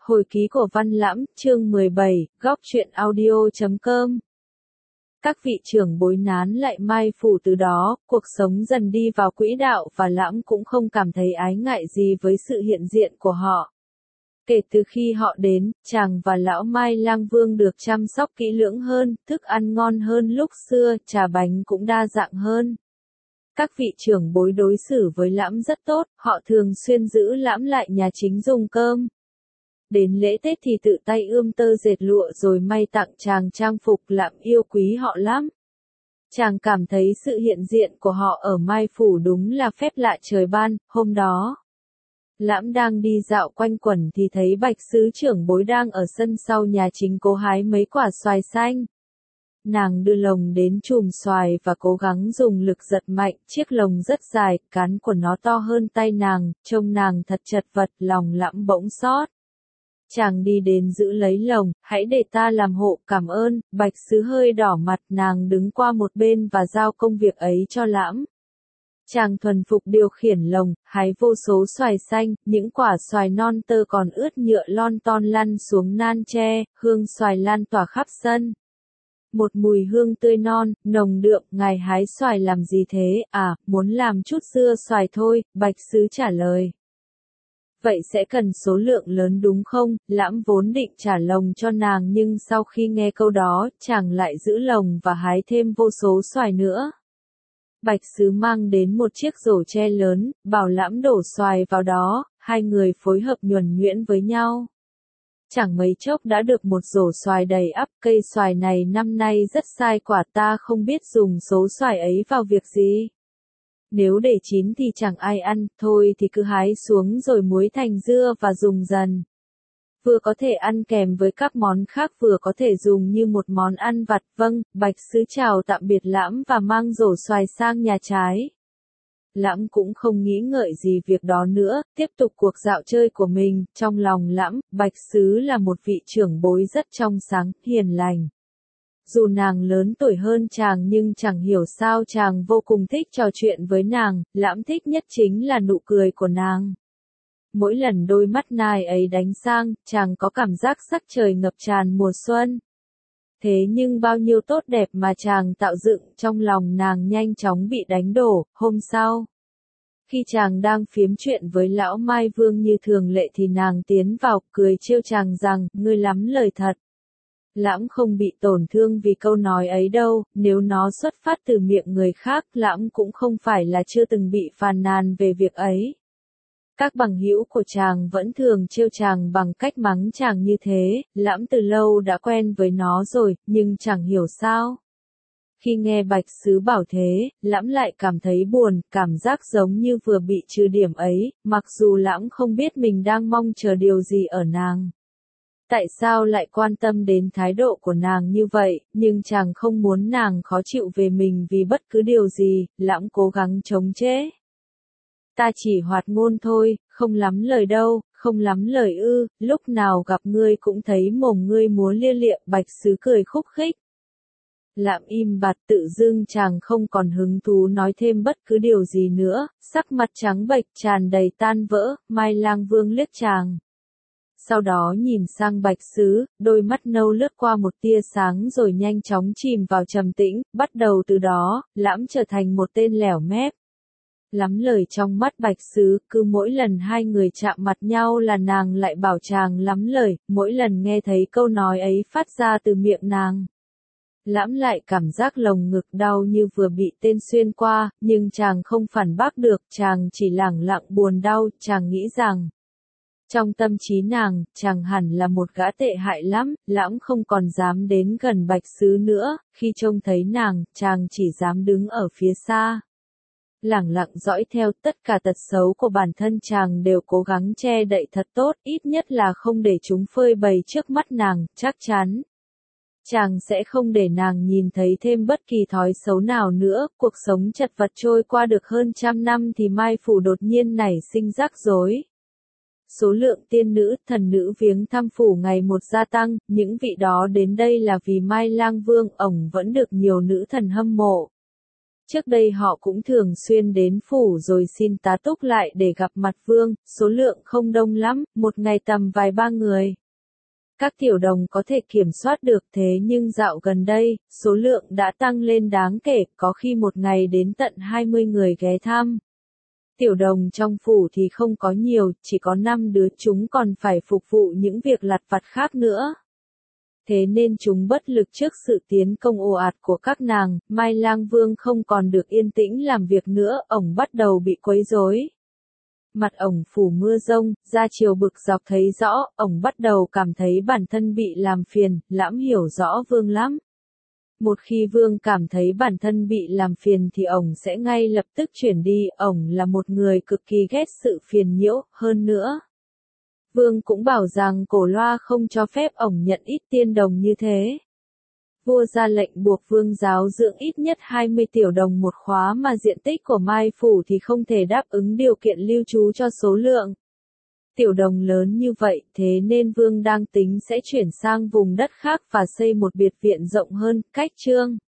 Hồi ký của Văn Lãm, chương 17, góc truyện audio.com. Các vị trưởng bối nán lại Mai Phủ từ đó, cuộc sống dần đi vào quỹ đạo và Lãm cũng không cảm thấy ái ngại gì với sự hiện diện của họ. Kể từ khi họ đến, chàng và lão Mai Lang Vương được chăm sóc kỹ lưỡng hơn, thức ăn ngon hơn lúc xưa, trà bánh cũng đa dạng hơn. Các vị trưởng bối đối xử với Lãm rất tốt, họ thường xuyên giữ Lãm lại nhà chính dùng cơm. Đến lễ Tết thì tự tay ươm tơ dệt lụa rồi may tặng chàng trang phục. Lãm yêu quý họ lắm. Chàng cảm thấy sự hiện diện của họ ở Mai Phủ đúng là phép lạ trời ban. Hôm đó, Lãm đang đi dạo quanh quẩn thì thấy Bạch Sứ trưởng bối đang ở sân sau nhà chính cố hái mấy quả xoài xanh. Nàng đưa lồng đến chùm xoài và cố gắng dùng lực giật mạnh, chiếc lồng rất dài, cán của nó to hơn tay nàng, trông nàng thật chật vật, lòng Lãm bỗng xót. Chàng đi đến giữ lấy lồng, hãy để ta làm hộ, cảm ơn. Bạch Sứ hơi đỏ mặt, nàng đứng qua một bên và giao công việc ấy cho Lãm. Chàng thuần phục điều khiển lồng, hái vô số xoài xanh, những quả xoài non tơ còn ướt nhựa lon ton lăn xuống nan tre, hương xoài lan tỏa khắp sân. Một mùi hương tươi non, nồng đượm. Ngài hái xoài làm gì thế? À, muốn làm chút dưa xoài thôi, Bạch Sứ trả lời. Vậy sẽ cần số lượng lớn đúng không? Lãm vốn định trả lồng cho nàng nhưng sau khi nghe câu đó, chàng lại giữ lồng và hái thêm vô số xoài nữa. Bạch Sứ mang đến một chiếc rổ tre lớn, bảo Lãm đổ xoài vào đó, hai người phối hợp nhuần nhuyễn với nhau. Chẳng mấy chốc đã được một rổ xoài đầy ắp. Cây xoài này năm nay rất sai quả, ta không biết dùng số xoài ấy vào việc gì. Nếu để chín thì chẳng ai ăn, thôi thì cứ hái xuống rồi muối thành dưa và dùng dần. Vừa có thể ăn kèm với các món khác vừa có thể dùng như một món ăn vặt. Vâng, Bạch Sứ chào tạm biệt Lãm và mang rổ xoài sang nhà trái. Lãm cũng không nghĩ ngợi gì việc đó nữa, tiếp tục cuộc dạo chơi của mình. Trong lòng Lãm, Bạch Sứ là một vị trưởng bối rất trong sáng, hiền lành. Dù nàng lớn tuổi hơn chàng nhưng chẳng hiểu sao chàng vô cùng thích trò chuyện với nàng. Lãm thích nhất chính là nụ cười của nàng. Mỗi lần đôi mắt nai ấy đánh sang, chàng có cảm giác sắc trời ngập tràn mùa xuân. Thế nhưng bao nhiêu tốt đẹp mà chàng tạo dựng trong lòng nàng nhanh chóng bị đánh đổ. Hôm sau, khi chàng đang phiếm chuyện với lão Mai Vương như thường lệ thì nàng tiến vào, cười trêu chàng rằng, ngươi lắm lời thật. Lãm không bị tổn thương vì câu nói ấy đâu, nếu nó xuất phát từ miệng người khác, Lãm cũng không phải là chưa từng bị phàn nàn về việc ấy. Các bằng hữu của chàng vẫn thường trêu chàng bằng cách mắng chàng như thế. Lãm từ lâu đã quen với nó rồi, nhưng chẳng hiểu sao. Khi nghe Bạch Sứ bảo thế, Lãm lại cảm thấy buồn, cảm giác giống như vừa bị trừ điểm ấy, mặc dù Lãm không biết mình đang mong chờ điều gì ở nàng. Tại sao lại quan tâm đến thái độ của nàng như vậy, nhưng chàng không muốn nàng khó chịu về mình vì bất cứ điều gì. Lãm cố gắng chống chế. Ta chỉ hoạt ngôn thôi, không lắm lời đâu, không lắm lời ư, lúc nào gặp ngươi cũng thấy mồm ngươi múa lia lịa. Bạch Sứ cười khúc khích. Lãm im bặt, tự dưng chàng không còn hứng thú nói thêm bất cứ điều gì nữa, sắc mặt trắng bệch tràn đầy tan vỡ. Mai Lang Vương liếc chàng. Sau đó nhìn sang Bạch Sứ, đôi mắt nâu lướt qua một tia sáng rồi nhanh chóng chìm vào trầm tĩnh. Bắt đầu từ đó, Lãm trở thành một tên lẻo mép. Lắm lời trong mắt Bạch Sứ, cứ mỗi lần hai người chạm mặt nhau là nàng lại bảo chàng lắm lời, mỗi lần nghe thấy câu nói ấy phát ra từ miệng nàng. Lãm lại cảm giác lồng ngực đau như vừa bị tên xuyên qua, nhưng chàng không phản bác được, chàng chỉ lẳng lặng buồn đau. Chàng nghĩ rằng, trong tâm trí nàng, chàng hẳn là một gã tệ hại lắm. Lãm không còn dám đến gần Bạch Sứ nữa, khi trông thấy nàng, chàng chỉ dám đứng ở phía xa. Lẳng lặng dõi theo. Tất cả tật xấu của bản thân chàng đều cố gắng che đậy thật tốt, ít nhất là không để chúng phơi bày trước mắt nàng. Chắc chắn chàng sẽ không để nàng nhìn thấy thêm bất kỳ thói xấu nào nữa. Cuộc sống chật vật trôi qua được hơn 100 năm thì Mai Phủ đột nhiên nảy sinh rắc rối. Số lượng tiên nữ, thần nữ viếng thăm phủ ngày một gia tăng. Những vị đó đến đây là vì Mai Lang Vương, ổng vẫn được nhiều nữ thần hâm mộ. Trước đây họ cũng thường xuyên đến phủ rồi xin tá túc lại để gặp mặt vương, số lượng không đông lắm, một ngày tầm vài ba người. Các tiểu đồng có thể kiểm soát được thế nhưng dạo gần đây, số lượng đã tăng lên đáng kể, có khi một ngày đến tận 20 người ghé thăm. Tiểu đồng trong phủ thì không có nhiều, chỉ có 5 đứa, chúng còn phải phục vụ những việc lặt vặt khác nữa. Thế nên chúng bất lực trước sự tiến công ồ ạt của các nàng, Mai Lang Vương không còn được yên tĩnh làm việc nữa, ổng bắt đầu bị quấy rối. Mặt ổng phủ mưa rông, da chiều bực dọc thấy rõ, ổng bắt đầu cảm thấy bản thân bị làm phiền, Lãm hiểu rõ Vương lắm. Một khi Vương cảm thấy bản thân bị làm phiền thì ổng sẽ ngay lập tức chuyển đi, ổng là một người cực kỳ ghét sự phiền nhiễu, hơn nữa. Vương cũng bảo rằng Cổ Loa không cho phép ổng nhận ít tiên đồng như thế. Vua ra lệnh buộc Vương giáo dưỡng ít nhất 20 tiểu đồng một khóa mà diện tích của Mai Phủ thì không thể đáp ứng điều kiện lưu trú cho số lượng tiểu đồng lớn như vậy, thế nên Vương đang tính sẽ chuyển sang vùng đất khác và xây một biệt viện rộng hơn, cách Trương